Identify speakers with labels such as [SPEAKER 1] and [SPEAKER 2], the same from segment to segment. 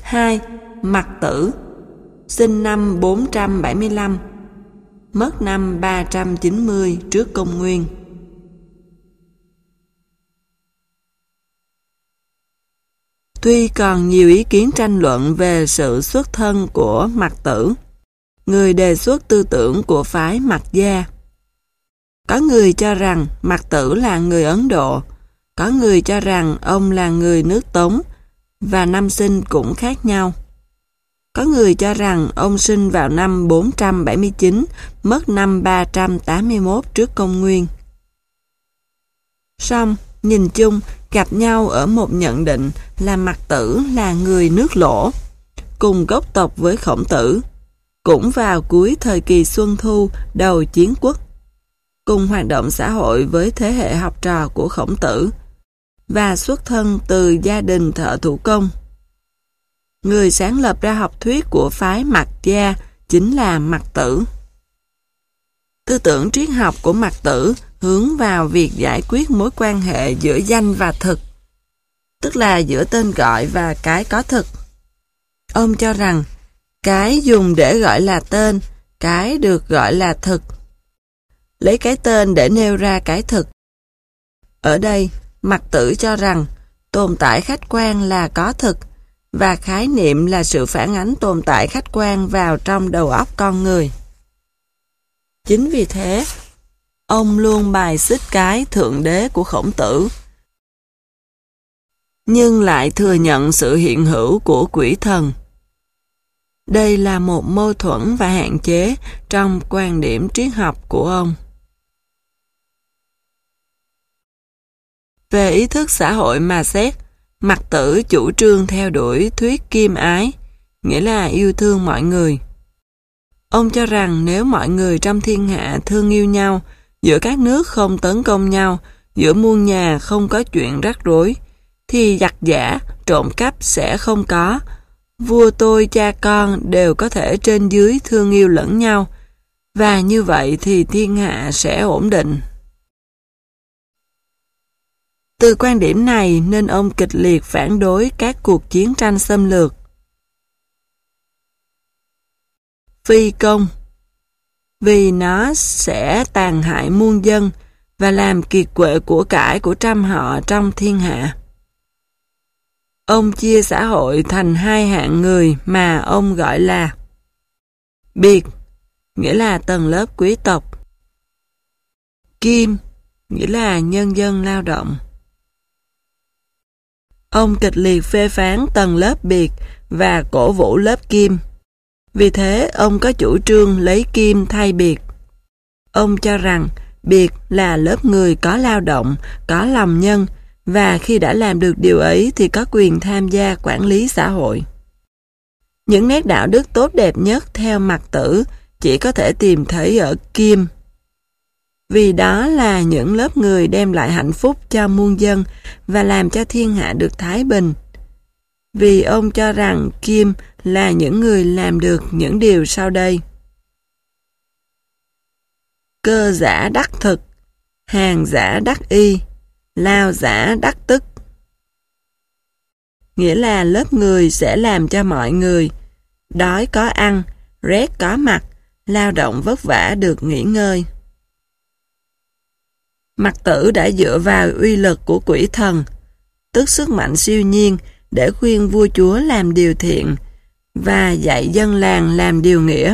[SPEAKER 1] 2. Mặc Tử, sinh năm 475, mất năm 390 trước công nguyên. Tuy còn nhiều ý kiến tranh luận về sự xuất thân của Mặc Tử, người đề xuất tư tưởng của phái Mặc Gia. Có người cho rằng Mặc Tử là người Ấn Độ, có người cho rằng ông là người nước Tống và năm sinh cũng khác nhau. Có người cho rằng ông sinh vào năm 479, mất năm 381 trước công nguyên. Song, nhìn chung, gặp nhau ở một nhận định là Mặc Tử là người nước Lỗ, cùng gốc tộc với Khổng Tử, cũng vào cuối thời kỳ Xuân Thu, đầu Chiến Quốc, cùng hoạt động xã hội với thế hệ học trò của Khổng Tử, và xuất thân từ gia đình thợ thủ công. Người sáng lập ra học thuyết của phái Mặc Gia chính là Mặc Tử. Tư tưởng triết học của Mặc Tử hướng vào việc giải quyết mối quan hệ giữa danh và thực, tức là giữa tên gọi và cái có thực. Ông cho rằng cái dùng để gọi là tên, cái được gọi là thực. Lấy cái tên để nêu ra cái thực. Ở đây, Mặc Tử cho rằng tồn tại khách quan là có thực, và khái niệm là sự phản ánh tồn tại khách quan vào trong đầu óc con người. Chính vì thế, ông luôn bài xích cái thượng đế của Khổng Tử, nhưng lại thừa nhận sự hiện hữu của quỷ thần. Đây là một mâu thuẫn và hạn chế trong quan điểm triết học của ông. Về ý thức xã hội mà xét, Mặc Tử chủ trương theo đuổi thuyết kim ái, nghĩa là yêu thương mọi người. Ông cho rằng nếu mọi người trong thiên hạ thương yêu nhau, giữa các nước không tấn công nhau, giữa muôn nhà không có chuyện rắc rối, thì giặc giã, trộm cắp sẽ không có. Vua tôi, cha con đều có thể trên dưới thương yêu lẫn nhau, và như vậy thì thiên hạ sẽ ổn định. Từ quan điểm này nên ông kịch liệt phản đối các cuộc chiến tranh xâm lược. Phi công, vì nó sẽ tàn hại muôn dân và làm kiệt quệ của cải của trăm họ trong thiên hạ. Ông chia xã hội thành hai hạng người mà ông gọi là biệt, nghĩa là tầng lớp quý tộc, kim, nghĩa là nhân dân lao động. Ông kịch liệt phê phán tầng lớp biệt và cổ vũ lớp kim. Vì thế, ông có chủ trương lấy kim thay biệt. Ông cho rằng biệt là lớp người có lao động, có lòng nhân, và khi đã làm được điều ấy thì có quyền tham gia quản lý xã hội. Những nét đạo đức tốt đẹp nhất theo Mặc Tử chỉ có thể tìm thấy ở kim. Vì đó là những lớp người đem lại hạnh phúc cho muôn dân và làm cho thiên hạ được thái bình. Vì ông cho rằng kim là những người làm được những điều sau đây. Cơ giả đắc thực, hàng giả đắc y, lao giả đắc tức. Nghĩa là lớp người sẽ làm cho mọi người đói có ăn, rét có mặc, lao động vất vả được nghỉ ngơi. Mặc Tử đã dựa vào uy lực của quỷ thần, tức sức mạnh siêu nhiên, để khuyên vua chúa làm điều thiện và dạy dân làng làm điều nghĩa.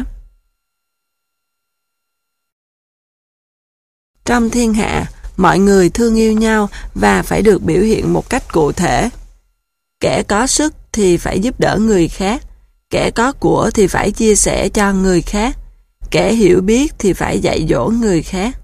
[SPEAKER 1] Trong thiên hạ, mọi người thương yêu nhau và phải được biểu hiện một cách cụ thể. Kẻ có sức thì phải giúp đỡ người khác, kẻ có của thì phải chia sẻ cho người khác, kẻ hiểu biết thì phải dạy dỗ người khác.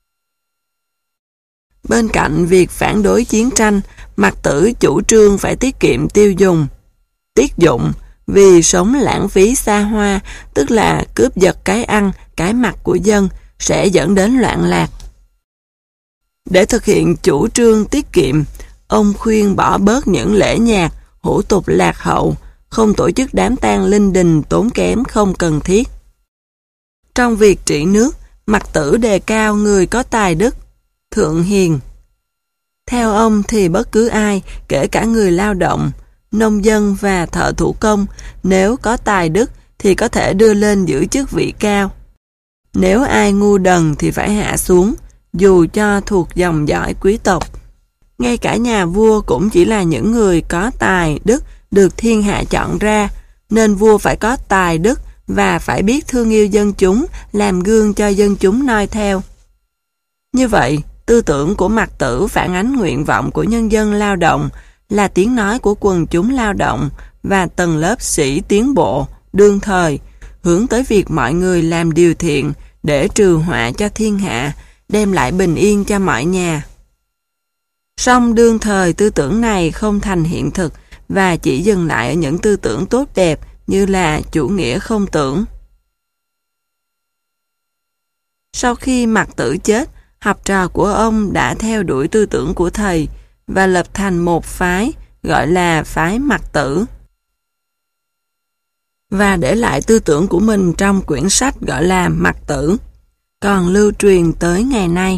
[SPEAKER 1] Bên cạnh việc phản đối chiến tranh, Mặc Tử chủ trương phải tiết kiệm tiêu dùng, tiết dụng, vì sống lãng phí xa hoa, tức là cướp giật cái ăn, cái mặc của dân, sẽ dẫn đến loạn lạc. Để thực hiện chủ trương tiết kiệm, ông khuyên bỏ bớt những lễ nhạc, hủ tục lạc hậu, không tổ chức đám tang linh đình tốn kém không cần thiết. Trong việc trị nước, Mặc Tử đề cao người có tài đức, thượng hiền. Theo ông thì bất cứ ai, kể cả người lao động, nông dân và thợ thủ công, nếu có tài đức thì có thể đưa lên giữ chức vị cao. Nếu ai ngu đần thì phải hạ xuống, dù cho thuộc dòng dõi quý tộc. Ngay cả nhà vua cũng chỉ là những người có tài đức được thiên hạ chọn ra, nên vua phải có tài đức và phải biết thương yêu dân chúng, làm gương cho dân chúng noi theo. Như vậy, tư tưởng của Mạc Tử phản ánh nguyện vọng của nhân dân lao động, là tiếng nói của quần chúng lao động và tầng lớp sĩ tiến bộ, đương thời, hướng tới việc mọi người làm điều thiện để trừ họa cho thiên hạ, đem lại bình yên cho mọi nhà. Song đương thời tư tưởng này không thành hiện thực và chỉ dừng lại ở những tư tưởng tốt đẹp như là chủ nghĩa không tưởng. Sau khi Mạc Tử chết, học trò của ông đã theo đuổi tư tưởng của thầy và lập thành một phái gọi là phái Mạc Tử, và để lại tư tưởng của mình trong quyển sách gọi là Mạc Tử, còn lưu truyền tới ngày nay.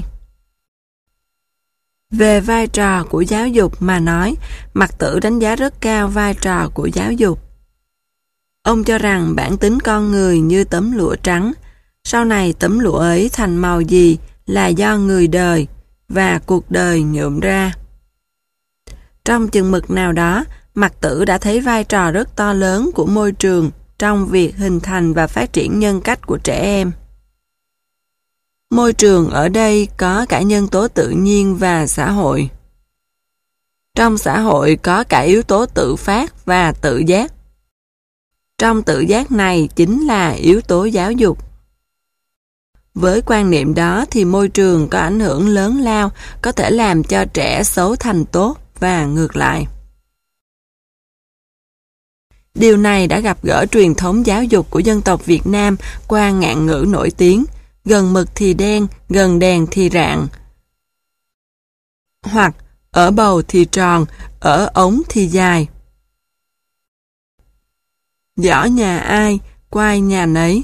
[SPEAKER 1] Về vai trò của giáo dục mà nói, Mạc Tử đánh giá rất cao vai trò của giáo dục. Ông cho rằng bản tính con người như tấm lụa trắng, sau này tấm lụa ấy thành màu gì là do người đời và cuộc đời nhuộm ra. Trong chừng mực nào đó, Mạc Tử đã thấy vai trò rất to lớn của môi trường trong việc hình thành và phát triển nhân cách của trẻ em. Môi trường ở đây có cả nhân tố tự nhiên và xã hội. Trong xã hội có cả yếu tố tự phát và tự giác. Trong tự giác này chính là yếu tố giáo dục. Với quan niệm đó thì môi trường có ảnh hưởng lớn lao, có thể làm cho trẻ xấu thành tốt và ngược lại. Điều này đã gặp gỡ truyền thống giáo dục của dân tộc Việt Nam qua ngạn ngữ nổi tiếng, gần mực thì đen, gần đèn thì rạng. Hoặc ở bầu thì tròn, ở ống thì dài. Giỏ nhà ai, quai nhà nấy.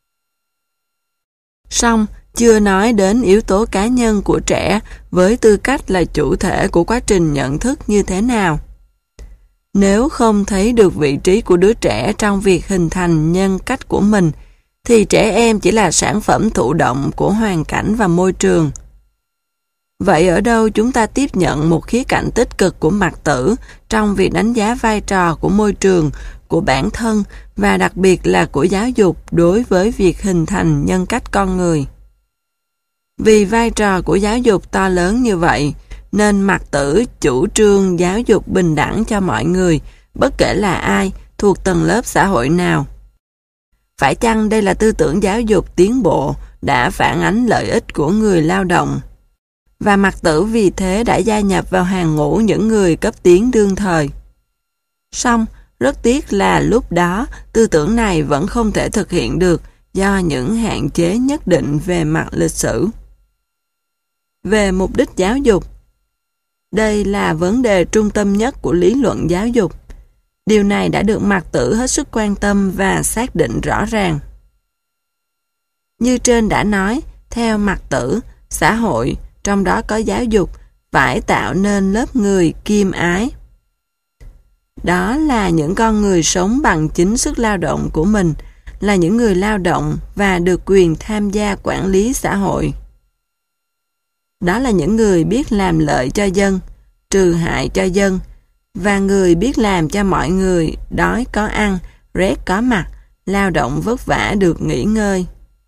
[SPEAKER 1] Song, chưa nói đến yếu tố cá nhân của trẻ với tư cách là chủ thể của quá trình nhận thức như thế nào. Nếu không thấy được vị trí của đứa trẻ trong việc hình thành nhân cách của mình, thì trẻ em chỉ là sản phẩm thụ động của hoàn cảnh và môi trường. Vậy ở đâu chúng ta tiếp nhận một khía cạnh tích cực của Mạc Tử trong việc đánh giá vai trò của môi trường, của bản thân và đặc biệt là của giáo dục đối với việc hình thành nhân cách con người? Vì vai trò của giáo dục to lớn như vậy, nên Mạc Tử chủ trương giáo dục bình đẳng cho mọi người, bất kể là ai, thuộc tầng lớp xã hội nào. Phải chăng đây là tư tưởng giáo dục tiến bộ đã phản ánh lợi ích của người lao động? Và Mạc Tử vì thế đã gia nhập vào hàng ngũ những người cấp tiến đương thời. Song, rất tiếc là lúc đó tư tưởng này vẫn không thể thực hiện được do những hạn chế nhất định về mặt lịch sử. Về mục đích giáo dục, đây là vấn đề trung tâm nhất của lý luận giáo dục. Điều này đã được Mạc Tử hết sức quan tâm và xác định rõ ràng. Như trên đã nói, theo Mạc Tử, xã hội, trong đó có giáo dục, phải tạo nên lớp người kiêm ái. Đó là những con người sống bằng chính sức lao động của mình, là những người lao động và được quyền tham gia quản lý xã hội. Đó là những người biết làm lợi cho dân, trừ hại cho dân, và người biết làm cho mọi người đói có ăn, rét có mặc, lao động vất vả được nghỉ ngơi.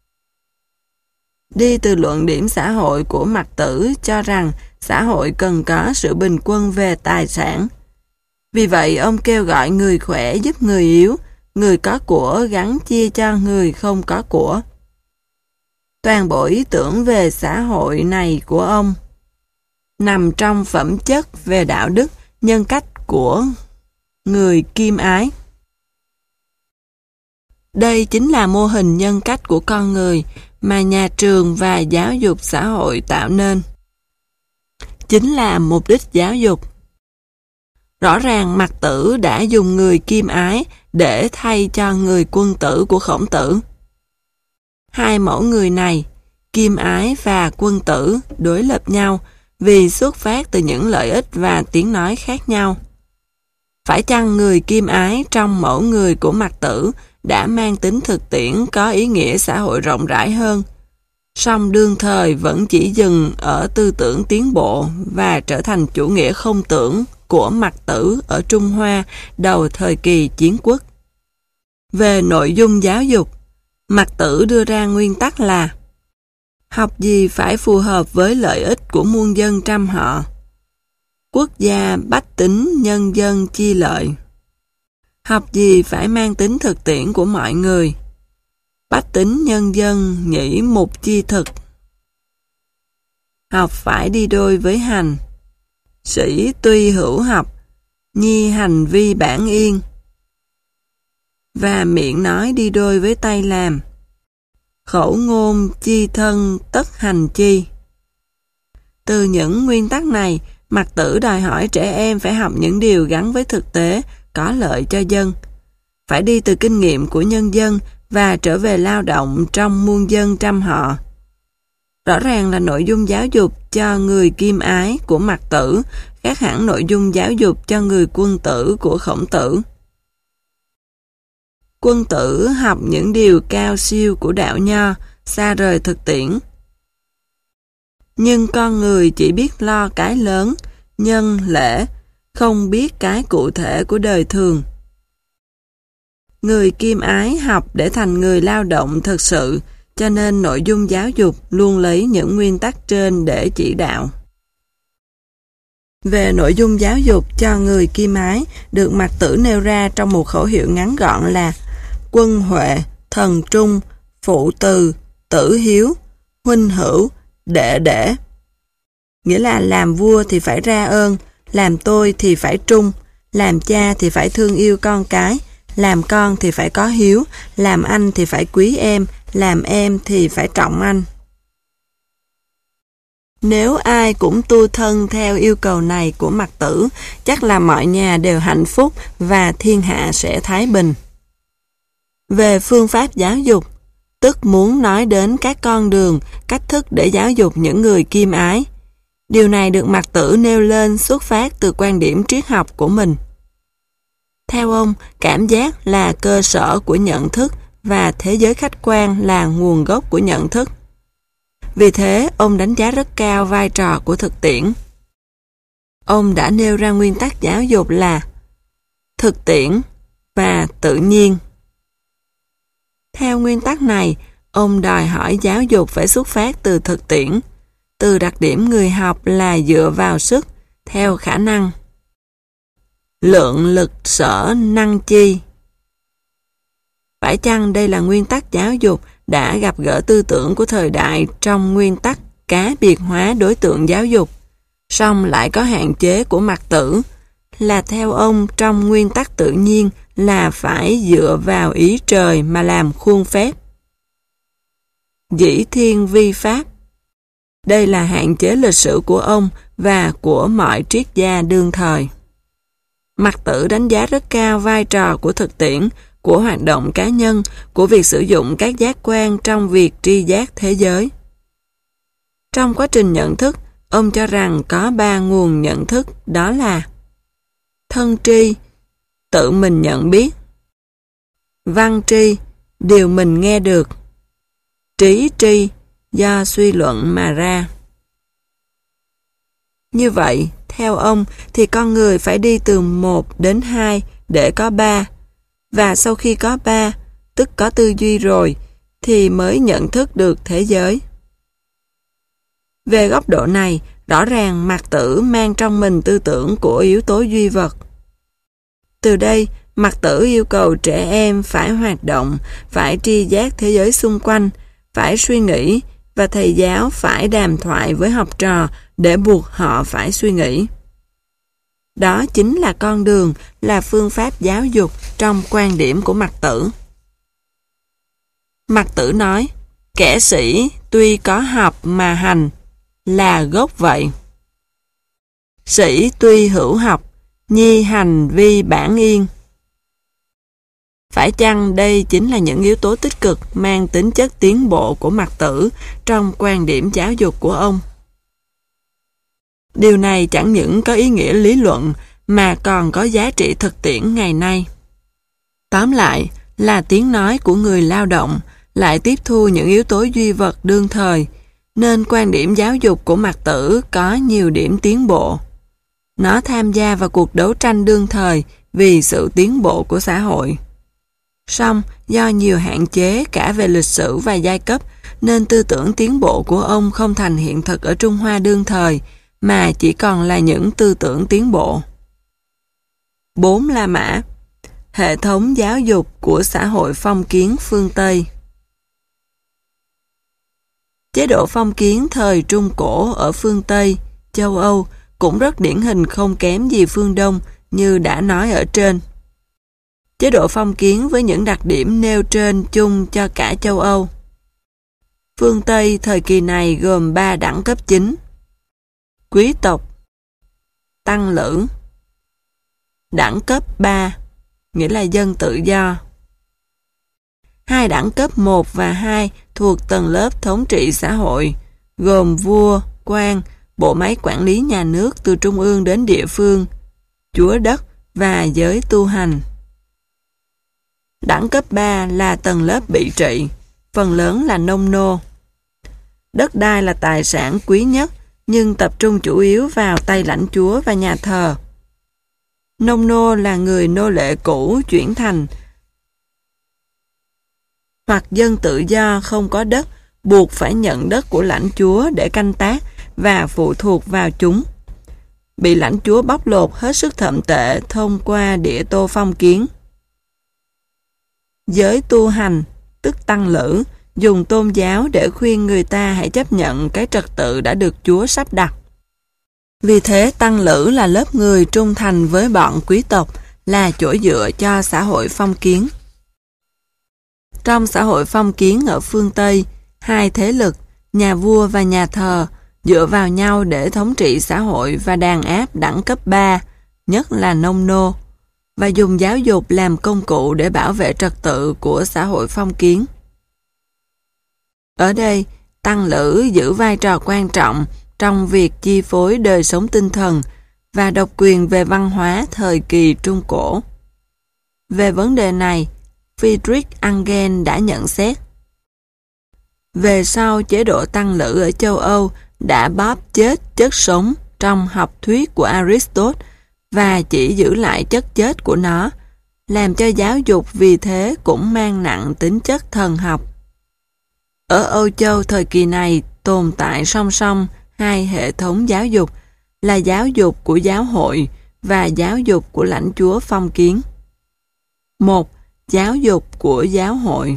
[SPEAKER 1] Đi từ luận điểm xã hội của Mạc Tử cho rằng xã hội cần có sự bình quân về tài sản. Vì vậy, ông kêu gọi người khỏe giúp người yếu, người có của gắn chia cho người không có của. Toàn bộ ý tưởng về xã hội này của ông nằm trong phẩm chất về đạo đức, nhân cách của người kiêm ái. Đây chính là mô hình nhân cách của con người mà nhà trường và giáo dục xã hội tạo nên. Chính là mục đích giáo dục. Rõ ràng Mạc Tử đã dùng người kiêm ái để thay cho người quân tử của Khổng Tử. Hai mẫu người này, kiêm ái và quân tử, đối lập nhau vì xuất phát từ những lợi ích và tiếng nói khác nhau. Phải chăng người Kim Ái trong mẫu người của Mạc Tử đã mang tính thực tiễn có ý nghĩa xã hội rộng rãi hơn, song đương thời vẫn chỉ dừng ở tư tưởng tiến bộ và trở thành chủ nghĩa không tưởng của Mạc Tử ở Trung Hoa đầu thời kỳ chiến quốc. Về nội dung giáo dục, Mạc Tử đưa ra nguyên tắc là học gì phải phù hợp với lợi ích của muôn dân trăm họ, quốc gia bách tính nhân dân chi lợi. Học gì phải mang tính thực tiễn của mọi người, bách tính nhân dân nhĩ mục chi thực. Học phải đi đôi với hành, sĩ tuy hữu học, nhi hành vi bản yên. Và miệng nói đi đôi với tay làm, khẩu ngôn chi thân tất hành chi. Từ những nguyên tắc này, Mạc Tử đòi hỏi trẻ em phải học những điều gắn với thực tế, có lợi cho dân. Phải đi từ kinh nghiệm của nhân dân và trở về lao động trong muôn dân trăm họ. Rõ ràng là nội dung giáo dục cho người Kim Ái của Mạc Tử khác hẳn nội dung giáo dục cho người Quân Tử của Khổng Tử. Quân Tử học những điều cao siêu của đạo nho, xa rời thực tiễn. Nhưng con người chỉ biết lo cái lớn, nhân, lễ, không biết cái cụ thể của đời thường. Người Kim Ái học để thành người lao động thực sự, cho nên nội dung giáo dục luôn lấy những nguyên tắc trên để chỉ đạo. Về nội dung giáo dục cho người Kim Ái được Mạc Tử nêu ra trong một khẩu hiệu ngắn gọn là quân huệ, thần trung, phụ từ, tử hiếu, huynh hữu, đệ để. Nghĩa là làm vua thì phải ra ơn, làm tôi thì phải trung, làm cha thì phải thương yêu con cái, làm con thì phải có hiếu, làm anh thì phải quý em, làm em thì phải trọng anh. Nếu ai cũng tu thân theo yêu cầu này của Mạc Tử, chắc là mọi nhà đều hạnh phúc và thiên hạ sẽ thái bình. Về phương pháp giáo dục, tức muốn nói đến các con đường, cách thức để giáo dục những người Kim Ái. Điều này được Mạc Tử nêu lên xuất phát từ quan điểm triết học của mình. Theo ông, cảm giác là cơ sở của nhận thức và thế giới khách quan là nguồn gốc của nhận thức. Vì thế, ông đánh giá rất cao vai trò của thực tiễn. Ông đã nêu ra nguyên tắc giáo dục là thực tiễn và tự nhiên. Theo nguyên tắc này, ông đòi hỏi giáo dục phải xuất phát từ thực tiễn, từ đặc điểm người học là dựa vào sức, theo khả năng. Lượng lực sở năng chi. Phải chăng đây là nguyên tắc giáo dục đã gặp gỡ tư tưởng của thời đại trong nguyên tắc cá biệt hóa đối tượng giáo dục, song lại có hạn chế của Mạc Tử, là theo ông trong nguyên tắc tự nhiên là phải dựa vào ý trời mà làm khuôn phép. Dĩ thiên vi pháp. Đây là hạn chế lịch sử của ông và của mọi triết gia đương thời. Mạc Tử đánh giá rất cao vai trò của thực tiễn, của hoạt động cá nhân, của việc sử dụng các giác quan trong việc tri giác thế giới. Trong quá trình nhận thức, ông cho rằng có 3 nguồn nhận thức, đó là thân tri, tự mình nhận biết; văn tri, điều mình nghe được; trí tri, do suy luận mà ra. Như vậy, theo ông thì con người phải đi từ 1 đến 2 để có 3, và sau khi có 3, tức có tư duy rồi, thì mới nhận thức được thế giới. Về góc độ này, rõ ràng Mạc Tử mang trong mình tư tưởng của yếu tố duy vật. Từ đây, Mạc Tử yêu cầu trẻ em phải hoạt động, phải tri giác thế giới xung quanh, phải suy nghĩ, và thầy giáo phải đàm thoại với học trò để buộc họ phải suy nghĩ. Đó chính là con đường, là phương pháp giáo dục trong quan điểm của Mạc Tử. Mạc Tử nói, kẻ sĩ tuy có học mà hành, là gốc vậy. Sĩ tuy hữu học, nhi hành vi bản yên. Phải chăng đây chính là những yếu tố tích cực mang tính chất tiến bộ của Mạc Tử trong quan điểm giáo dục của ông? Điều này chẳng những có ý nghĩa lý luận mà còn có giá trị thực tiễn ngày nay. Tóm lại là tiếng nói của người lao động lại tiếp thu những yếu tố duy vật đương thời, nên quan điểm giáo dục của Mạc Tử có nhiều điểm tiến bộ. Nó tham gia vào cuộc đấu tranh đương thời vì sự tiến bộ của xã hội. Song, do nhiều hạn chế cả về lịch sử và giai cấp, nên tư tưởng tiến bộ của ông không thành hiện thực ở Trung Hoa đương thời, mà chỉ còn là những tư tưởng tiến bộ. 4. La Mã. Hệ thống giáo dục của xã hội phong kiến phương Tây. Chế độ phong kiến thời Trung Cổ ở phương Tây, châu Âu cũng rất điển hình không kém gì phương Đông như đã nói ở trên. Chế độ phong kiến với những đặc điểm nêu trên chung cho cả châu Âu. Phương Tây thời kỳ này gồm 3 đẳng cấp chính: quý tộc, tăng lữ. Đẳng cấp 3, nghĩa là dân tự do. 2 đẳng cấp 1 và 2 thuộc tầng lớp thống trị xã hội, gồm vua, quan, bộ máy quản lý nhà nước từ trung ương đến địa phương, chúa đất và giới tu hành. Đẳng cấp 3 là tầng lớp bị trị, phần lớn là nông nô. Đất đai là tài sản quý nhất, nhưng tập trung chủ yếu vào tay lãnh chúa và nhà thờ. Nông nô là người nô lệ cũ chuyển thành, hoặc dân tự do không có đất, buộc phải nhận đất của lãnh chúa để canh tác và phụ thuộc vào chúng. Bị lãnh chúa bóc lột hết sức thậm tệ thông qua địa tô phong kiến. Giới tu hành, tức tăng lữ, dùng tôn giáo để khuyên người ta hãy chấp nhận cái trật tự đã được Chúa sắp đặt. Vì thế tăng lữ là lớp người trung thành với bọn quý tộc, là chỗ dựa cho xã hội phong kiến. Trong xã hội phong kiến ở phương Tây, 2 thế lực, nhà vua và nhà thờ, dựa vào nhau để thống trị xã hội và đàn áp đẳng cấp 3, nhất là nông nô, và dùng giáo dục làm công cụ để bảo vệ trật tự của xã hội phong kiến. Ở đây, tăng lữ giữ vai trò quan trọng trong việc chi phối đời sống tinh thần và độc quyền về văn hóa thời kỳ Trung Cổ. Về vấn đề này, Friedrich Engels đã nhận xét: về sau, chế độ tăng lữ ở châu Âu đã bóp chết chất sống trong học thuyết của Aristotle và chỉ giữ lại chất chết của nó, làm cho giáo dục vì thế cũng mang nặng tính chất thần học. Ở Âu Châu thời kỳ này tồn tại song song 2 hệ thống giáo dục, là giáo dục của giáo hội và giáo dục của lãnh chúa phong kiến. 1. Giáo dục của giáo hội.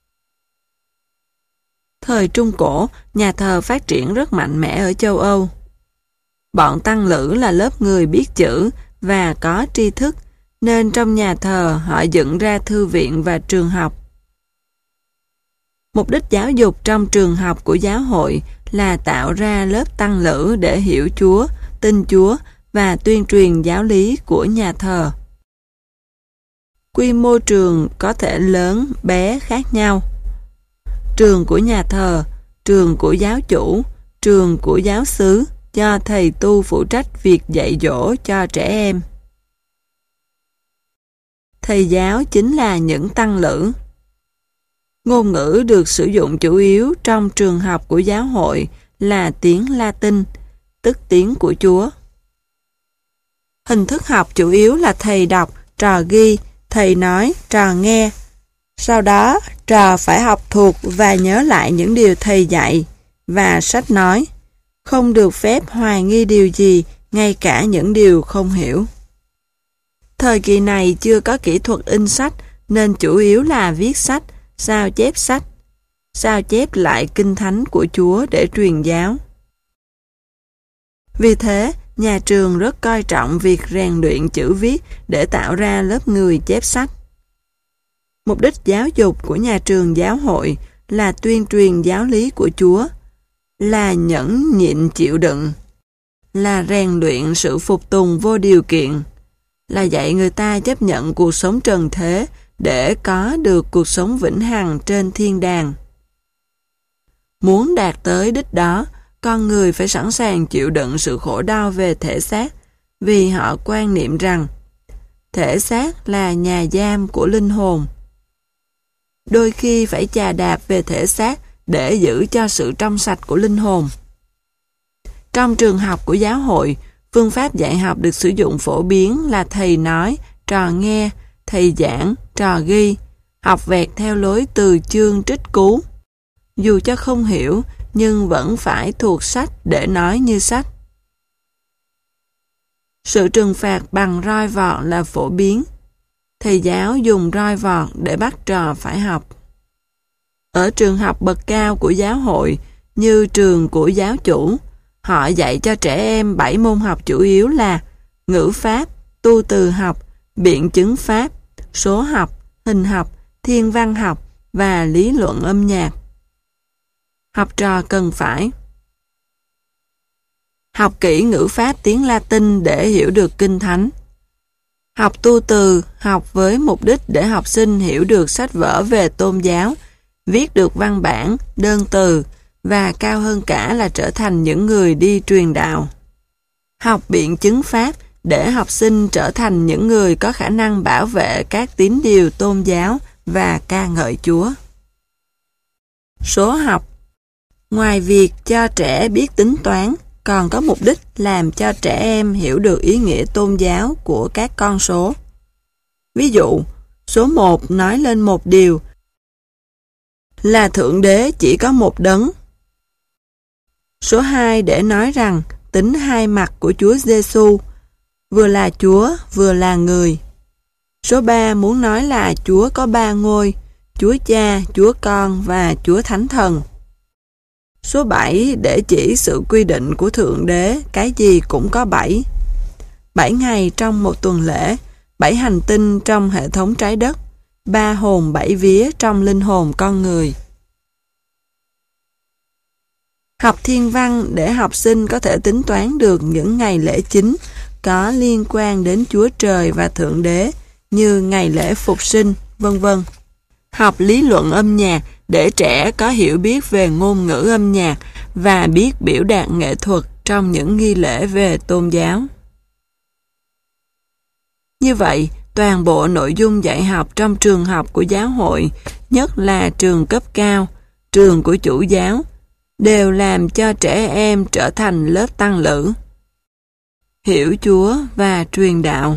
[SPEAKER 1] Thời Trung Cổ, nhà thờ phát triển rất mạnh mẽ ở châu Âu. Bọn tăng lữ là lớp người biết chữ và có tri thức, nên trong nhà thờ họ dựng ra thư viện và trường học. Mục đích giáo dục trong trường học của giáo hội là tạo ra lớp tăng lữ để hiểu Chúa, tin Chúa và tuyên truyền giáo lý của nhà thờ. Quy mô trường có thể lớn, bé khác nhau. Trường của nhà thờ, trường của giáo chủ, trường của giáo xứ do thầy tu phụ trách việc dạy dỗ cho trẻ em. Thầy giáo chính là những tăng lữ. Ngôn ngữ được sử dụng chủ yếu trong trường học của giáo hội là tiếng Latin, tức tiếng của Chúa. Hình thức học chủ yếu là thầy đọc, trò ghi, thầy nói, trò nghe. Sau đó, trò phải học thuộc và nhớ lại những điều thầy dạy và sách nói. Không được phép hoài nghi điều gì, ngay cả những điều không hiểu. Thời kỳ này chưa có kỹ thuật in sách, nên chủ yếu là viết sách, sao chép sách, sao chép lại kinh thánh của Chúa để truyền giáo. Vì thế, nhà trường rất coi trọng việc rèn luyện chữ viết để tạo ra lớp người chép sách. Mục đích giáo dục của nhà trường giáo hội là tuyên truyền giáo lý của Chúa, là nhẫn nhịn chịu đựng, là rèn luyện sự phục tùng vô điều kiện, là dạy người ta chấp nhận cuộc sống trần thế để có được cuộc sống vĩnh hằng trên thiên đàng. Muốn đạt tới đích đó, con người phải sẵn sàng chịu đựng sự khổ đau về thể xác, vì họ quan niệm rằng thể xác là nhà giam của linh hồn. Đôi khi phải chà đạp về thể xác để giữ cho sự trong sạch của linh hồn. Trong trường học của giáo hội, phương pháp dạy học được sử dụng phổ biến là thầy nói, trò nghe, thầy giảng, trò ghi, học vẹt theo lối từ chương trích cú. Dù cho không hiểu, nhưng vẫn phải thuộc sách để nói như sách. Sự trừng phạt bằng roi vọt là phổ biến. Thầy giáo dùng roi vọt để bắt trò phải học. Ở trường học bậc cao của giáo hội, như trường của giáo chủ, họ dạy cho trẻ em 7 môn học chủ yếu là ngữ pháp, tu từ học, biện chứng pháp, số học, hình học, thiên văn học và lý luận âm nhạc. Học trò cần phải học kỹ ngữ pháp tiếng Latin để hiểu được kinh thánh. Học tu từ, học với mục đích để học sinh hiểu được sách vở về tôn giáo, viết được văn bản, đơn từ, và cao hơn cả là trở thành những người đi truyền đạo. Học biện chứng pháp để học sinh trở thành những người có khả năng bảo vệ các tín điều tôn giáo và ca ngợi Chúa. Số học. Ngoài việc cho trẻ biết tính toán, còn có mục đích làm cho trẻ em hiểu được ý nghĩa tôn giáo của các con số. Ví dụ, số 1 nói lên một điều là Thượng Đế chỉ có một đấng. Số 2 để nói rằng tính hai mặt của Chúa Giêsu, vừa là Chúa, vừa là người. Số 3 muốn nói là Chúa có 3 ngôi, Chúa Cha, Chúa Con và Chúa Thánh Thần. Số 7 để chỉ sự quy định của Thượng Đế, cái gì cũng có 7. 7 ngày trong một tuần lễ, 7 hành tinh trong hệ thống trái đất, 3 hồn 7 vía trong linh hồn con người. Học thiên văn để học sinh có thể tính toán được những ngày lễ chính có liên quan đến Chúa Trời và Thượng Đế, như ngày lễ Phục sinh, vân vân. Học lý luận âm nhạc để trẻ có hiểu biết về ngôn ngữ âm nhạc và biết biểu đạt nghệ thuật trong những nghi lễ về tôn giáo. Như vậy, toàn bộ nội dung dạy học trong trường học của giáo hội, nhất là trường cấp cao, trường của chủ giáo, đều làm cho trẻ em trở thành lớp tăng lữ, hiểu Chúa và truyền đạo.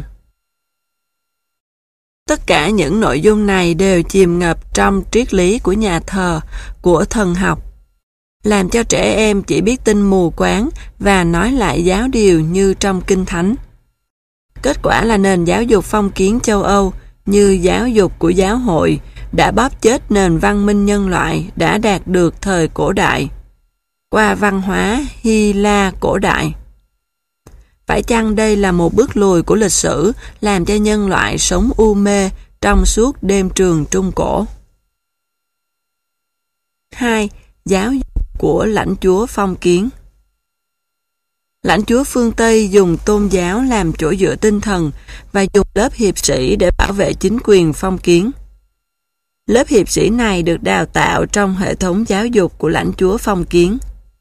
[SPEAKER 1] Tất cả những nội dung này đều chìm ngập trong triết lý của nhà thờ, của thần học, làm cho trẻ em chỉ biết tin mù quáng và nói lại giáo điều như trong Kinh Thánh. Kết quả là nền giáo dục phong kiến châu Âu, như giáo dục của giáo hội, đã bóp chết nền văn minh nhân loại đã đạt được thời cổ đại, qua văn hóa Hy La cổ đại. Phải chăng đây là một bước lùi của lịch sử làm cho nhân loại sống u mê trong suốt đêm trường Trung Cổ? 2. Giáo dục của lãnh chúa phong kiến. Lãnh chúa phương Tây dùng tôn giáo làm chỗ dựa tinh thần và dùng lớp hiệp sĩ để bảo vệ chính quyền phong kiến. Lớp hiệp sĩ này được đào tạo trong hệ thống giáo dục của lãnh chúa phong kiến.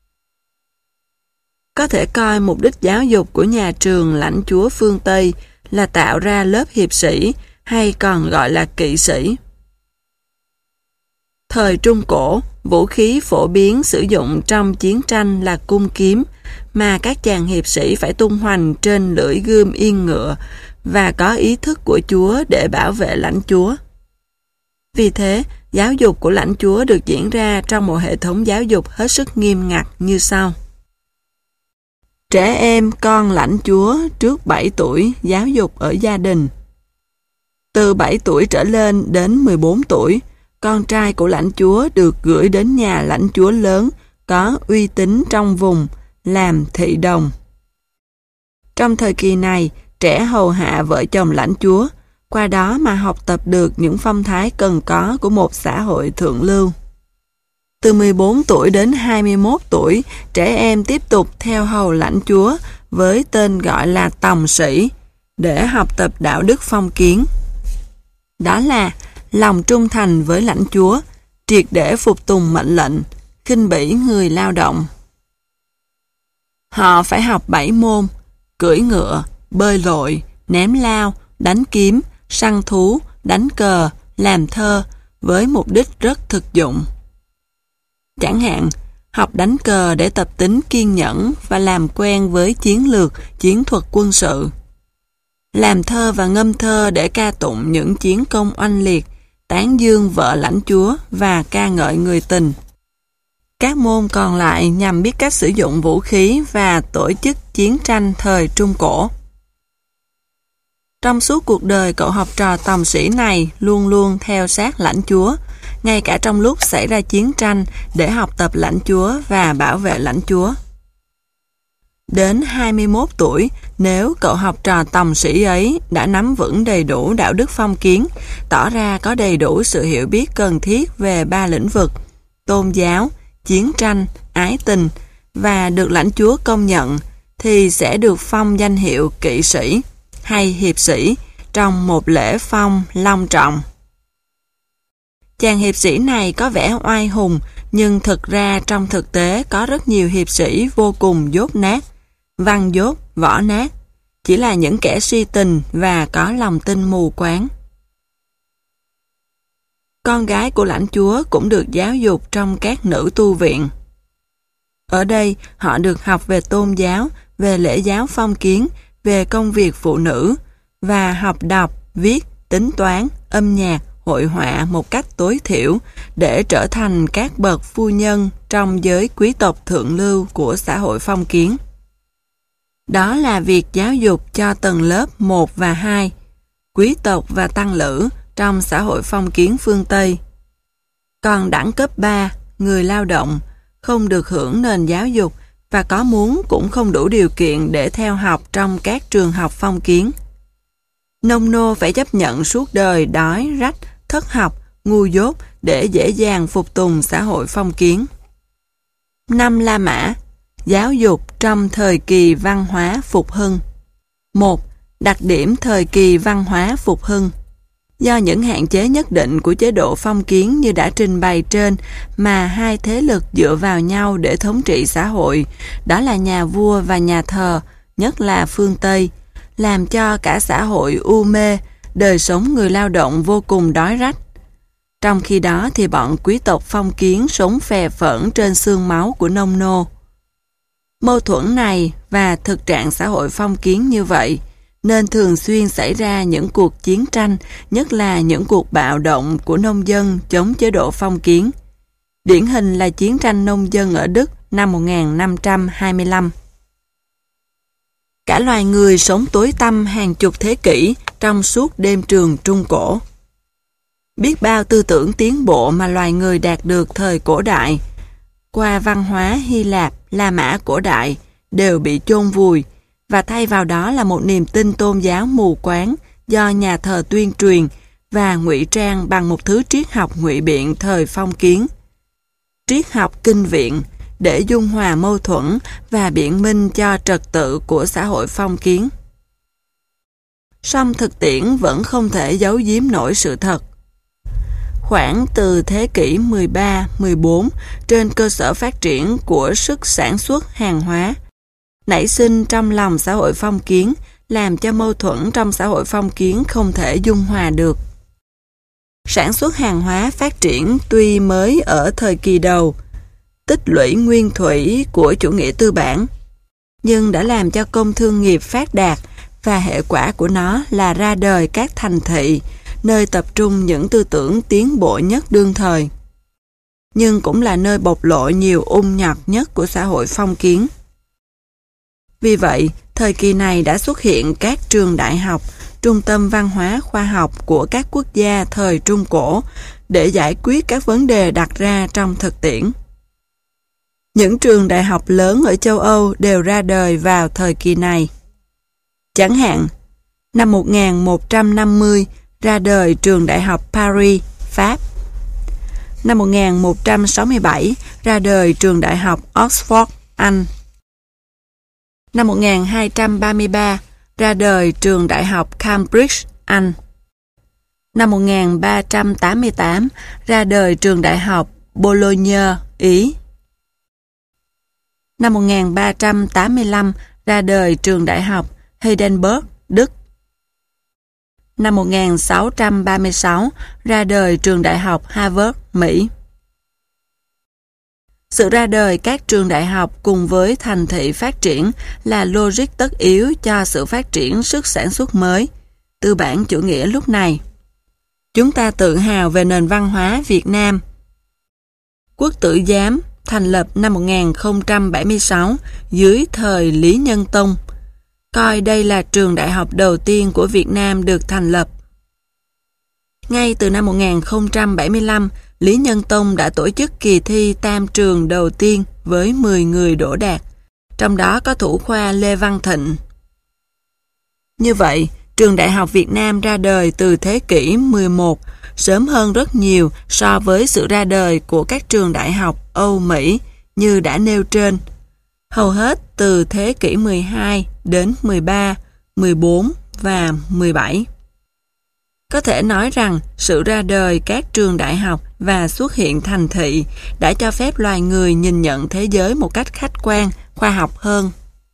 [SPEAKER 1] Có thể coi mục đích giáo dục của nhà trường lãnh chúa phương Tây là tạo ra lớp hiệp sĩ, hay còn gọi là kỵ sĩ. Thời Trung Cổ, vũ khí phổ biến sử dụng trong chiến tranh là cung kiếm, mà các chàng hiệp sĩ phải tung hoành trên lưỡi gươm yên ngựa và có ý thức của Chúa để bảo vệ lãnh chúa. Vì thế, giáo dục của lãnh chúa được diễn ra trong một hệ thống giáo dục hết sức nghiêm ngặt như sau. Trẻ em con lãnh chúa trước 7 tuổi giáo dục ở gia đình. Từ 7 tuổi trở lên đến 14 tuổi, con trai của lãnh chúa được gửi đến nhà lãnh chúa lớn có uy tín trong vùng, làm thị đồng. Trong thời kỳ này, trẻ hầu hạ vợ chồng lãnh chúa, qua đó mà học tập được những phong thái cần có của một xã hội thượng lưu. Từ 14 tuổi đến 21 tuổi, trẻ em tiếp tục theo hầu lãnh chúa với tên gọi là tòng sĩ để học tập đạo đức phong kiến. Đó là lòng trung thành với lãnh chúa, triệt để phục tùng mệnh lệnh, khinh bỉ người lao động. Họ phải học 7 môn: cưỡi ngựa, bơi lội, ném lao, đánh kiếm, săn thú, đánh cờ, làm thơ, với mục đích rất thực dụng. Chẳng hạn, học đánh cờ để tập tính kiên nhẫn và làm quen với chiến lược, chiến thuật quân sự. Làm thơ và ngâm thơ để ca tụng những chiến công oanh liệt, tán dương vợ lãnh chúa và ca ngợi người tình. Các môn còn lại nhằm biết cách sử dụng vũ khí và tổ chức chiến tranh thời Trung Cổ. Trong suốt cuộc đời, cậu học trò tòng sĩ này luôn luôn theo sát lãnh chúa, ngay cả trong lúc xảy ra chiến tranh để học tập lãnh chúa và bảo vệ lãnh chúa. Đến 21 tuổi, nếu cậu học trò tòng sĩ ấy đã nắm vững đầy đủ đạo đức phong kiến, tỏ ra có đầy đủ sự hiểu biết cần thiết về 3 lĩnh vực: tôn giáo, chiến tranh, ái tình, và được lãnh chúa công nhận, thì sẽ được phong danh hiệu kỵ sĩ hay hiệp sĩ trong một lễ phong long trọng. Chàng hiệp sĩ này có vẻ oai hùng, nhưng thực ra trong thực tế có rất nhiều hiệp sĩ vô cùng dốt nát, văn dốt, võ nát, chỉ là những kẻ si tình và có lòng tin mù quáng. Con gái của lãnh chúa cũng được giáo dục trong các nữ tu viện. Ở đây, họ được học về tôn giáo, về lễ giáo phong kiến, về công việc phụ nữ, và học đọc, viết, tính toán, âm nhạc, hội họa một cách tối thiểu để trở thành các bậc phu nhân trong giới quý tộc thượng lưu của xã hội phong kiến. Đó là việc giáo dục cho tầng lớp 1 và 2, quý tộc và tăng lữ trong xã hội phong kiến phương Tây. Còn đẳng cấp 3, người lao động, không được hưởng nền giáo dục và có muốn cũng không đủ điều kiện để theo học trong các trường học phong kiến. Nông nô phải chấp nhận suốt đời đói, rách, thất học, ngu dốt để dễ dàng phục tùng xã hội phong kiến. 5 La Mã, giáo dục trong thời kỳ văn hóa phục hưng. 1. Đặc điểm thời kỳ văn hóa phục hưng. Do những hạn chế nhất định của chế độ phong kiến như đã trình bày trên mà hai thế lực dựa vào nhau để thống trị xã hội, đó là nhà vua và nhà thờ, nhất là phương Tây, làm cho cả xã hội u mê, đời sống người lao động vô cùng đói rách. Trong khi đó thì bọn quý tộc phong kiến sống phè phỡn trên xương máu của nông nô. Mâu thuẫn này và thực trạng xã hội phong kiến như vậy, nên thường xuyên xảy ra những cuộc chiến tranh, nhất là những cuộc bạo động của nông dân chống chế độ phong kiến. Điển hình là chiến tranh nông dân ở Đức năm 1525. Cả loài người sống tối tăm hàng chục thế kỷ trong suốt đêm trường Trung Cổ. Biết bao tư tưởng tiến bộ mà loài người đạt được thời cổ đại, qua văn hóa Hy Lạp, La Mã cổ đại, đều bị chôn vùi, và thay vào đó là một niềm tin tôn giáo mù quáng do nhà thờ tuyên truyền và ngụy trang bằng một thứ triết học ngụy biện thời phong kiến. Triết học kinh viện để dung hòa mâu thuẫn và biện minh cho trật tự của xã hội phong kiến. Song thực tiễn vẫn không thể giấu giếm nổi sự thật. Khoảng từ thế kỷ 13-14, trên cơ sở phát triển của sức sản xuất hàng hóa, nảy sinh trong lòng xã hội phong kiến, làm cho mâu thuẫn trong xã hội phong kiến không thể dung hòa được. Sản xuất hàng hóa phát triển tuy mới ở thời kỳ đầu, tích lũy nguyên thủy của chủ nghĩa tư bản, nhưng đã làm cho công thương nghiệp phát đạt, và hệ quả của nó là ra đời các thành thị, nơi tập trung những tư tưởng tiến bộ nhất đương thời, nhưng cũng là nơi bộc lộ nhiều ung nhọt nhất của xã hội phong kiến. Vì vậy, thời kỳ này đã xuất hiện các trường đại học, trung tâm văn hóa khoa học của các quốc gia thời Trung Cổ để giải quyết các vấn đề đặt ra trong thực tiễn. Những trường đại học lớn ở châu Âu đều ra đời vào thời kỳ này. Chẳng hạn, năm 1150 ra đời trường đại học Paris, Pháp. Năm 1167 ra đời trường đại học Oxford, Anh. Năm 1233 ra đời trường đại học Cambridge, Anh. Năm 1388 ra đời trường đại học Bologna, Ý. Năm 1385 ra đời trường đại học Heidelberg, Đức. Năm 1636, ra đời trường đại học Harvard, Mỹ. Sự ra đời các trường đại học cùng với thành thị phát triển là logic tất yếu cho sự phát triển sức sản xuất mới, tư bản chủ nghĩa lúc này. Chúng ta tự hào về nền văn hóa Việt Nam. Quốc tử giám thành lập năm 1076 dưới thời Lý Nhân Tông, coi đây là trường đại học đầu tiên của Việt Nam được thành lập. Ngay từ năm 1075, Lý Nhân Tông đã tổ chức kỳ thi tam trường đầu tiên với 10 người đỗ đạt, trong đó có thủ khoa Lê Văn Thịnh. Như vậy, trường đại học Việt Nam ra đời từ thế kỷ 11, sớm hơn rất nhiều so với sự ra đời của các trường đại học Âu Mỹ như đã nêu trên, hầu hết từ thế kỷ 12 đến 13, 14 và 17. Có thể nói rằng sự ra đời các trường đại học và xuất hiện thành thị đã cho phép loài người nhìn nhận thế giới một cách khách quan, khoa học hơn.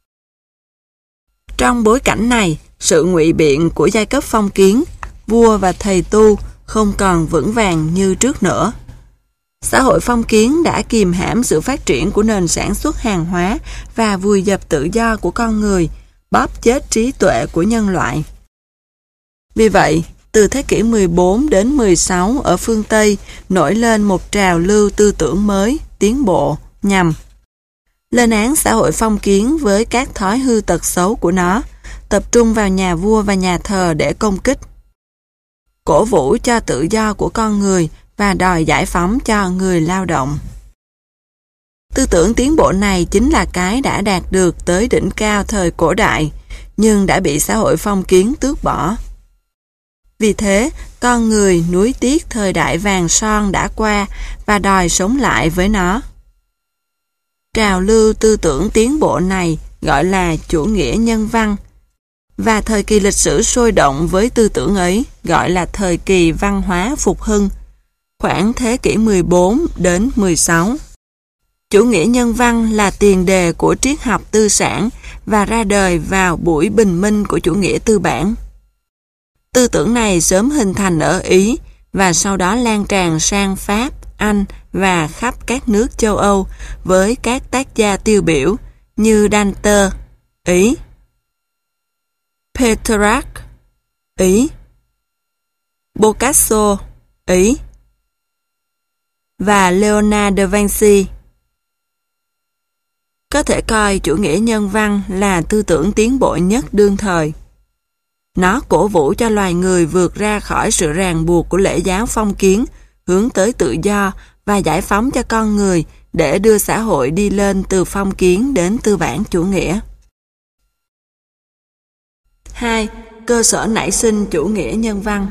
[SPEAKER 1] Trong bối cảnh này, sự ngụy biện của giai cấp phong kiến, vua và thầy tu không còn vững vàng như trước nữa. Xã hội phong kiến đã kìm hãm sự phát triển của nền sản xuất hàng hóa và vùi dập tự do của con người, bóp chết trí tuệ của nhân loại. Vì vậy, từ thế kỷ 14 đến 16 ở phương Tây nổi lên một trào lưu tư tưởng mới, tiến bộ, nhằm lên án xã hội phong kiến với các thói hư tật xấu của nó, tập trung vào nhà vua và nhà thờ để công kích, cổ vũ cho tự do của con người và đòi giải phóng cho người lao động. Tư tưởng tiến bộ này chính là cái đã đạt được tới đỉnh cao thời cổ đại, nhưng đã bị xã hội phong kiến tước bỏ. Vì thế, con người nuối tiếc thời đại vàng son đã qua và đòi sống lại với nó. Trào lưu tư tưởng tiến bộ này gọi là chủ nghĩa nhân văn, và thời kỳ lịch sử sôi động với tư tưởng ấy gọi là thời kỳ văn hóa phục hưng, khoảng thế kỷ 14 đến 16. Chủ nghĩa nhân văn là tiền đề của triết học tư sản và ra đời vào buổi bình minh của chủ nghĩa tư bản. Tư tưởng này sớm hình thành ở Ý và sau đó lan tràn sang Pháp, Anh và khắp các nước châu Âu với các tác gia tiêu biểu như Dante, Ý, Petrarch, Ý, Boccaccio, Ý và Leonardo da Vinci. Có thể coi chủ nghĩa nhân văn là tư tưởng tiến bộ nhất đương thời. Nó cổ vũ cho loài người vượt ra khỏi sự ràng buộc của lễ giáo phong kiến, hướng tới tự do và giải phóng cho con người để đưa xã hội đi lên từ phong kiến đến tư bản chủ nghĩa. 2. Cơ sở nảy sinh chủ nghĩa nhân văn.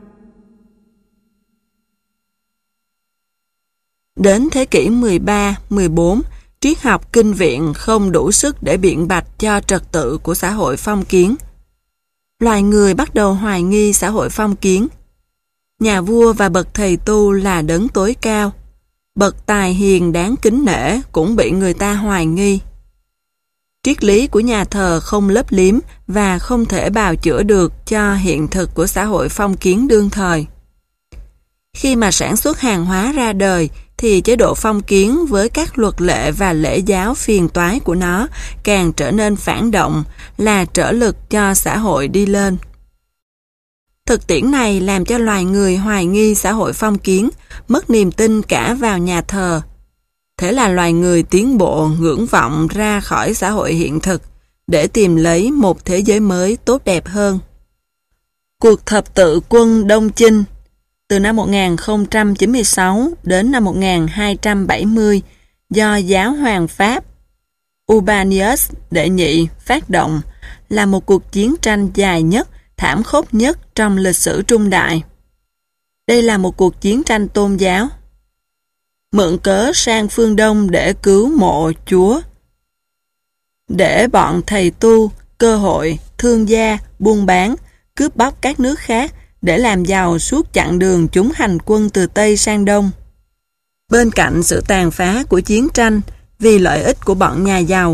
[SPEAKER 1] Đến thế kỷ 13-14, triết học kinh viện không đủ sức để biện bạch cho trật tự của xã hội phong kiến. Loài người bắt đầu hoài nghi xã hội phong kiến. Nhà vua và bậc thầy tu là đấng tối cao. Bậc tài hiền đáng kính nể cũng bị người ta hoài nghi. Triết lý của nhà thờ không lấp liếm và không thể bào chữa được cho hiện thực của xã hội phong kiến đương thời. Khi mà sản xuất hàng hóa ra đời, thì chế độ phong kiến với các luật lệ và lễ giáo phiền toái của nó càng trở nên phản động, là trở lực cho xã hội đi lên. Thực tiễn này làm cho loài người hoài nghi xã hội phong kiến, mất niềm tin cả vào nhà thờ. Thế là loài người tiến bộ ngưỡng vọng ra khỏi xã hội hiện thực để tìm lấy một thế giới mới tốt đẹp hơn. Cuộc thập tự quân Đông Chinh từ năm 1096 đến năm 1270 do giáo hoàng Pháp Urbanius đệ nhị phát động là một cuộc chiến tranh dài nhất, thảm khốc nhất trong lịch sử trung đại. Đây là một cuộc chiến tranh tôn giáo. Mượn cớ sang phương Đông để cứu mộ Chúa, để bọn thầy tu, cơ hội, thương gia, buôn bán, cướp bóc các nước khác để làm giàu suốt chặng đường chúng hành quân từ Tây sang Đông. Bên cạnh sự tàn phá của chiến tranh vì lợi ích của bọn nhà giàu,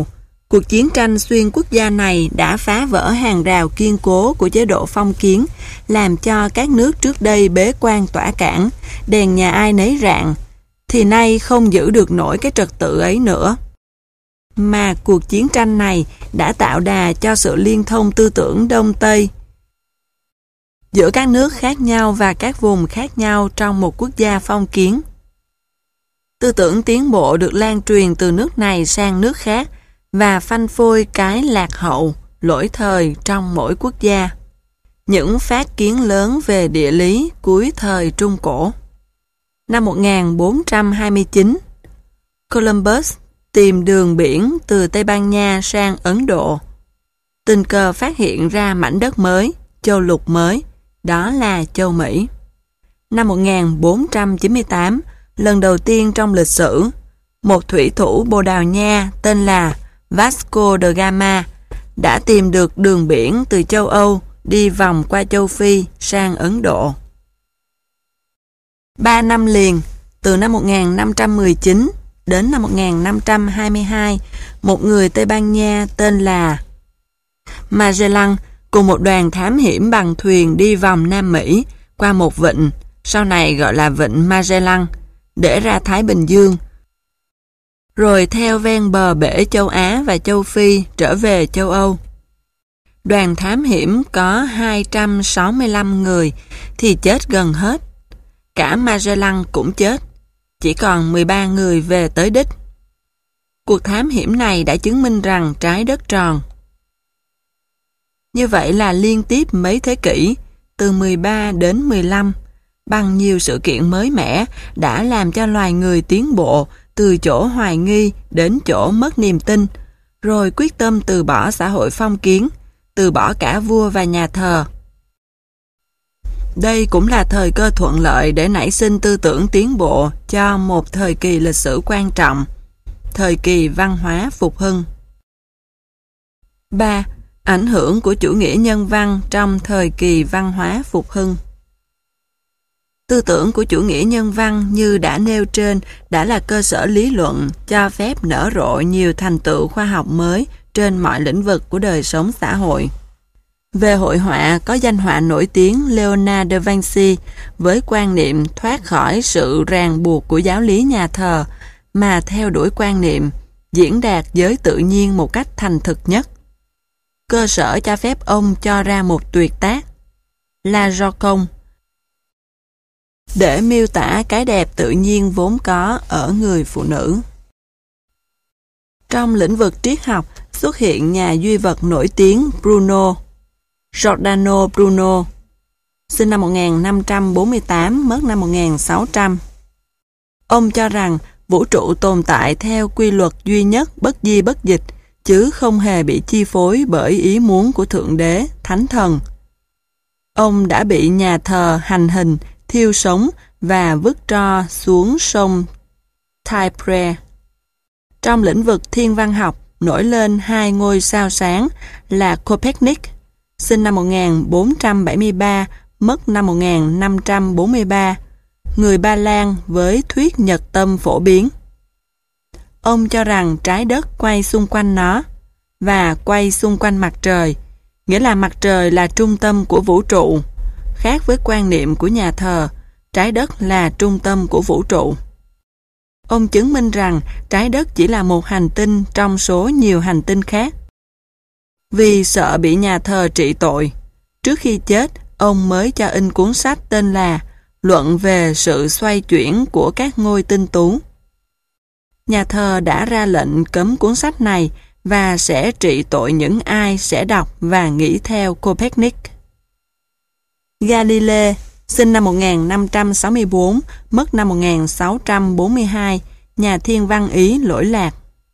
[SPEAKER 1] Cuộc chiến tranh xuyên quốc gia này đã phá vỡ hàng rào kiên cố của chế độ phong kiến, làm cho các nước trước đây bế quan tỏa cảng, đèn nhà ai nấy rạng, thì nay không giữ được nổi cái trật tự ấy nữa. Mà cuộc chiến tranh này đã tạo đà cho sự liên thông tư tưởng Đông Tây giữa các nước khác nhau và các vùng khác nhau trong một quốc gia phong kiến. Tư tưởng tiến bộ được lan truyền từ nước này sang nước khác và phanh phui cái lạc hậu, lỗi thời trong mỗi quốc gia. Những phát kiến lớn về địa lý cuối thời Trung Cổ. Năm 1429, Columbus tìm đường biển từ Tây Ban Nha sang Ấn Độ. Tình cờ phát hiện ra mảnh đất mới, châu lục mới, đó là châu Mỹ. Năm 1498, lần đầu tiên trong lịch sử, một thủy thủ Bồ Đào Nha tên là Vasco da Gama đã tìm được đường biển từ châu Âu đi vòng qua châu Phi sang Ấn Độ. 3 năm liền, từ năm 1519 đến năm 1522, một người Tây Ban Nha tên là Magellan cùng một đoàn thám hiểm bằng thuyền đi vòng Nam Mỹ qua một vịnh, sau này gọi là vịnh Magellan, để ra Thái Bình Dương, rồi theo ven bờ bể châu Á và châu Phi trở về châu Âu. Đoàn thám hiểm có 265 người thì chết gần hết. Cả Magellan cũng chết, chỉ còn 13 người về tới đích. Cuộc thám hiểm này đã chứng minh rằng trái đất tròn. Như vậy là liên tiếp mấy thế kỷ, từ 13 đến 15, bằng nhiều sự kiện mới mẻ đã làm cho loài người tiến bộ từ chỗ hoài nghi đến chỗ mất niềm tin, rồi quyết tâm từ bỏ xã hội phong kiến, từ bỏ cả vua và nhà thờ. Đây cũng là thời cơ thuận lợi để nảy sinh tư tưởng tiến bộ cho một thời kỳ lịch sử quan trọng, thời kỳ văn hóa phục hưng. 3. Ảnh hưởng của chủ nghĩa nhân văn trong thời kỳ văn hóa phục hưng. Tư tưởng của chủ nghĩa nhân văn như đã nêu trên đã là cơ sở lý luận cho phép nở rộ nhiều thành tựu khoa học mới trên mọi lĩnh vực của đời sống xã hội. Về hội họa, có danh họa nổi tiếng Leonardo da Vinci với quan niệm thoát khỏi sự ràng buộc của giáo lý nhà thờ mà theo đuổi quan niệm diễn đạt giới tự nhiên một cách thành thực nhất. Cơ sở cho phép ông cho ra một tuyệt tác, La Joconde, để miêu tả cái đẹp tự nhiên vốn có ở người phụ nữ. Trong lĩnh vực triết học xuất hiện nhà duy vật nổi tiếng Giordano Bruno, sinh năm 1548, mất năm 1600. Ông cho rằng vũ trụ tồn tại theo quy luật duy nhất bất di bất dịch, chứ không hề bị chi phối bởi ý muốn của Thượng Đế, Thánh Thần. Ông đã bị nhà thờ hành hình, thiêu sống và vứt tro xuống sông Tibre. Trong lĩnh vực thiên văn học, nổi lên hai ngôi sao sáng là Copernic, sinh năm 1473, mất năm 1543, người Ba Lan với thuyết nhật tâm phổ biến. Ông cho rằng trái đất quay xung quanh nó và quay xung quanh mặt trời, nghĩa là mặt trời là trung tâm của vũ trụ. Khác với quan niệm của nhà thờ, trái đất là trung tâm của vũ trụ. Ông chứng minh rằng trái đất chỉ là một hành tinh trong số nhiều hành tinh khác. Vì sợ bị nhà thờ trị tội, trước khi chết, ông mới cho in cuốn sách tên là Luận về sự xoay chuyển của các ngôi tinh tú. Nhà thờ đã ra lệnh cấm cuốn sách này và sẽ trị tội những ai sẽ đọc và nghĩ theo Copernic. Galilei, sinh năm 1564, mất năm 1642, nhà thiên văn Ý lỗi lạc.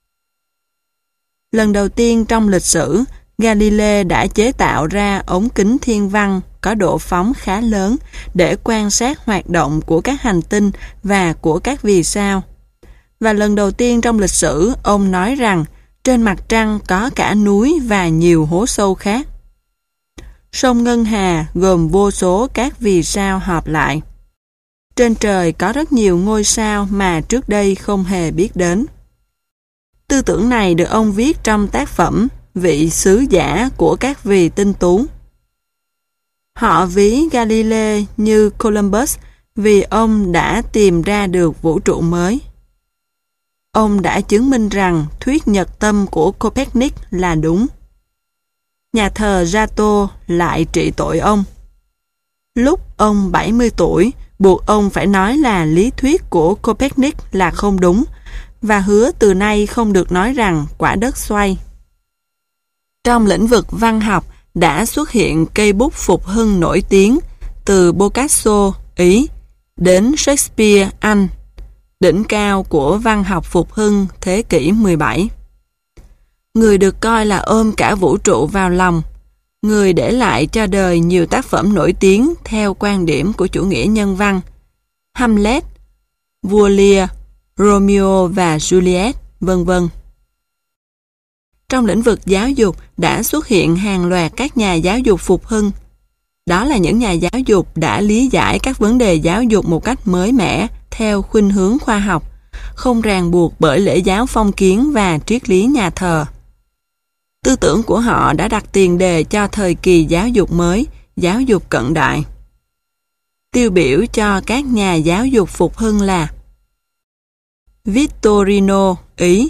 [SPEAKER 1] Lần đầu tiên trong lịch sử, Galilei đã chế tạo ra ống kính thiên văn có độ phóng khá lớn để quan sát hoạt động của các hành tinh và của các vì sao. Và lần đầu tiên trong lịch sử, ông nói rằng trên mặt trăng có cả núi và nhiều hố sâu khác. Sông Ngân Hà gồm vô số các vì sao hợp lại. Trên trời có rất nhiều ngôi sao mà trước đây không hề biết đến. Tư tưởng này được ông viết trong tác phẩm Vị sứ giả của các vì tinh tú. Họ ví Galilei như Columbus vì ông đã tìm ra được vũ trụ mới. Ông đã chứng minh rằng thuyết nhật tâm của Copernic là đúng. Nhà thờ Giotto lại trị tội ông. Lúc ông 70 tuổi, buộc ông phải nói là lý thuyết của Copernic là không đúng và hứa từ nay không được nói rằng quả đất xoay. Trong lĩnh vực văn học đã xuất hiện cây bút phục hưng nổi tiếng từ Boccaccio, Ý, đến Shakespeare, Anh, đỉnh cao của văn học phục hưng thế kỷ 17. Người được coi là ôm cả vũ trụ vào lòng, người để lại cho đời nhiều tác phẩm nổi tiếng theo quan điểm của chủ nghĩa nhân văn, Hamlet, Vua Lear, Romeo và Juliet, vân vân. Trong lĩnh vực giáo dục đã xuất hiện hàng loạt các nhà giáo dục phục hưng. Đó là những nhà giáo dục đã lý giải các vấn đề giáo dục một cách mới mẻ theo khuynh hướng khoa học, không ràng buộc bởi lễ giáo phong kiến và triết lý nhà thờ. Tư tưởng của họ đã đặt tiền đề cho thời kỳ giáo dục mới, giáo dục cận đại. Tiêu biểu cho các nhà giáo dục phục hưng là Vittorino, Ý,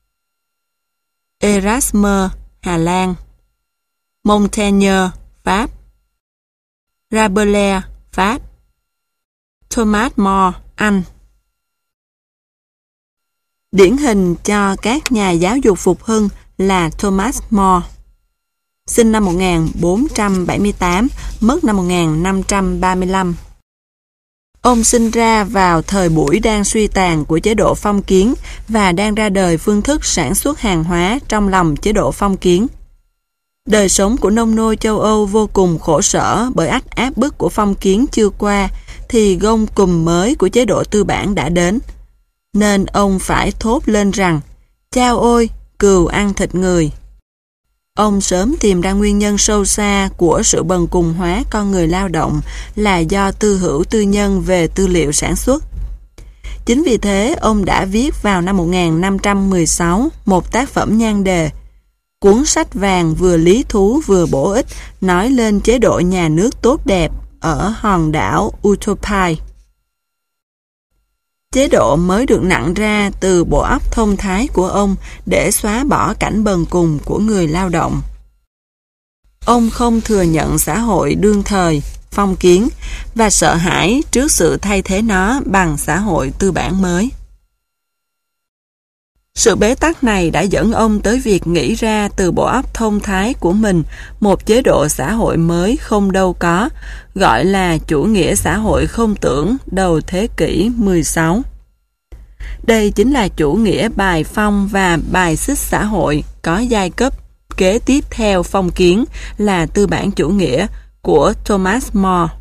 [SPEAKER 1] Erasmus, Hà Lan, Montaigne, Pháp, Rabelais, Pháp, Thomas More, Anh. Điển hình cho các nhà giáo dục phục hưng là Thomas More, sinh năm 1478, mất năm 1535. Ông sinh ra vào thời buổi đang suy tàn của chế độ phong kiến và đang ra đời phương thức sản xuất hàng hóa trong lòng chế độ phong kiến. Đời sống của nông nô châu Âu vô cùng khổ sở bởi ách áp bức của phong kiến chưa qua, thì gông cùm mới của chế độ tư bản đã đến. Nên ông phải thốt lên rằng, chao ôi, cừu ăn thịt người. Ông sớm tìm ra nguyên nhân sâu xa của sự bần cùng hóa con người lao động là do tư hữu tư nhân về tư liệu sản xuất. Chính vì thế, ông đã viết vào năm 1516 một tác phẩm nhan đề, cuốn sách vàng vừa lý thú vừa bổ ích nói lên chế độ nhà nước tốt đẹp ở hòn đảo Utopia. Chế độ mới được nặng ra từ bộ óc thông thái của ông để xóa bỏ cảnh bần cùng của người lao động. Ông không thừa nhận xã hội đương thời, phong kiến và sợ hãi trước sự thay thế nó bằng xã hội tư bản mới. Sự bế tắc này đã dẫn ông tới việc nghĩ ra từ bộ óc thông thái của mình một chế độ xã hội mới không đâu có, gọi là chủ nghĩa xã hội không tưởng đầu thế kỷ 16. Đây chính là chủ nghĩa bài phong và bài xích xã hội có giai cấp kế tiếp theo phong kiến là tư bản chủ nghĩa của Thomas More.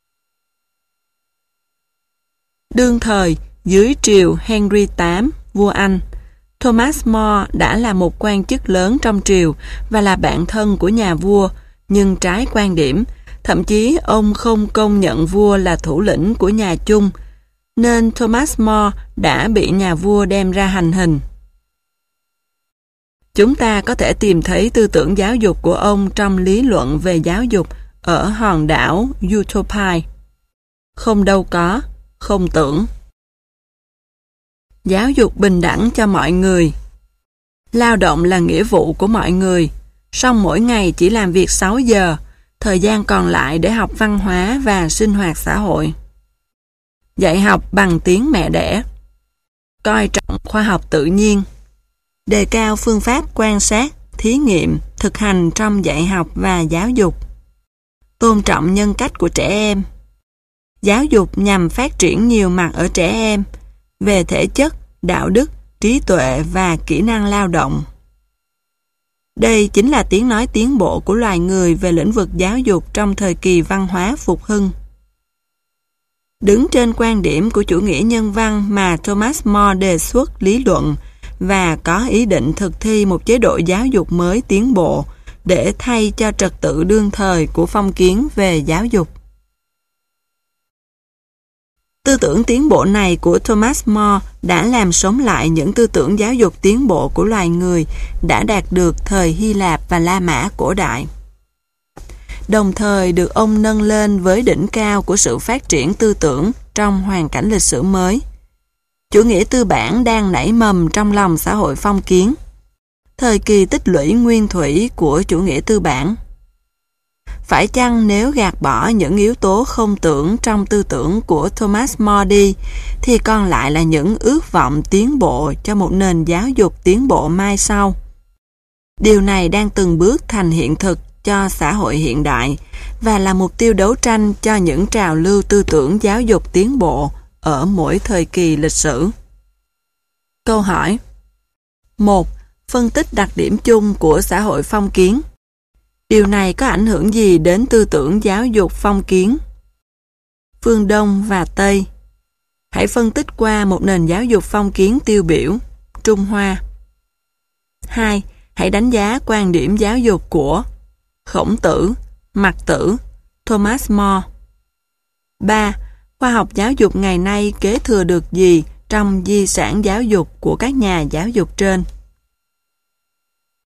[SPEAKER 1] Đương thời, dưới triều Henry VIII, vua Anh, Thomas More đã là một quan chức lớn trong triều và là bạn thân của nhà vua, nhưng trái quan điểm, thậm chí ông không công nhận vua là thủ lĩnh của nhà Chung, nên Thomas More đã bị nhà vua đem ra hành hình. Chúng ta có thể tìm thấy tư tưởng giáo dục của ông trong lý luận về giáo dục ở hòn đảo Utopia. Không đâu có, không tưởng. Giáo dục bình đẳng cho mọi người. Lao động là nghĩa vụ của mọi người, song mỗi ngày chỉ làm việc 6 giờ, thời gian còn lại để học văn hóa và sinh hoạt xã hội. Dạy học bằng tiếng mẹ đẻ. Coi trọng khoa học tự nhiên. Đề cao phương pháp quan sát, thí nghiệm, thực hành trong dạy học và giáo dục. Tôn trọng nhân cách của trẻ em. Giáo dục nhằm phát triển nhiều mặt ở trẻ em, về thể chất, đạo đức, trí tuệ và kỹ năng lao động. Đây chính là tiếng nói tiến bộ của loài người về lĩnh vực giáo dục trong thời kỳ văn hóa phục hưng. Đứng trên quan điểm của chủ nghĩa nhân văn mà Thomas More đề xuất lý luận và có ý định thực thi một chế độ giáo dục mới tiến bộ để thay cho trật tự đương thời của phong kiến về giáo dục. Tư tưởng tiến bộ này của Thomas More đã làm sống lại những tư tưởng giáo dục tiến bộ của loài người đã đạt được thời Hy Lạp và La Mã cổ đại. Đồng thời được ông nâng lên với đỉnh cao của sự phát triển tư tưởng trong hoàn cảnh lịch sử mới. Chủ nghĩa tư bản đang nảy mầm trong lòng xã hội phong kiến. Thời kỳ tích lũy nguyên thủy của chủ nghĩa tư bản. Phải chăng nếu gạt bỏ những yếu tố không tưởng trong tư tưởng của Thomas More đi, thì còn lại là những ước vọng tiến bộ cho một nền giáo dục tiến bộ mai sau. Điều này đang từng bước thành hiện thực cho xã hội hiện đại và là mục tiêu đấu tranh cho những trào lưu tư tưởng giáo dục tiến bộ ở mỗi thời kỳ lịch sử. Câu hỏi 1. Phân tích đặc điểm chung của xã hội phong kiến. Điều này có ảnh hưởng gì đến tư tưởng giáo dục phong kiến? Phương Đông và Tây. Hãy phân tích qua một nền giáo dục phong kiến tiêu biểu, Trung Hoa. 2. Hãy đánh giá quan điểm giáo dục của Khổng Tử, Mặc Tử, Thomas More. 3. Khoa học giáo dục ngày nay kế thừa được gì trong di sản giáo dục của các nhà giáo dục trên?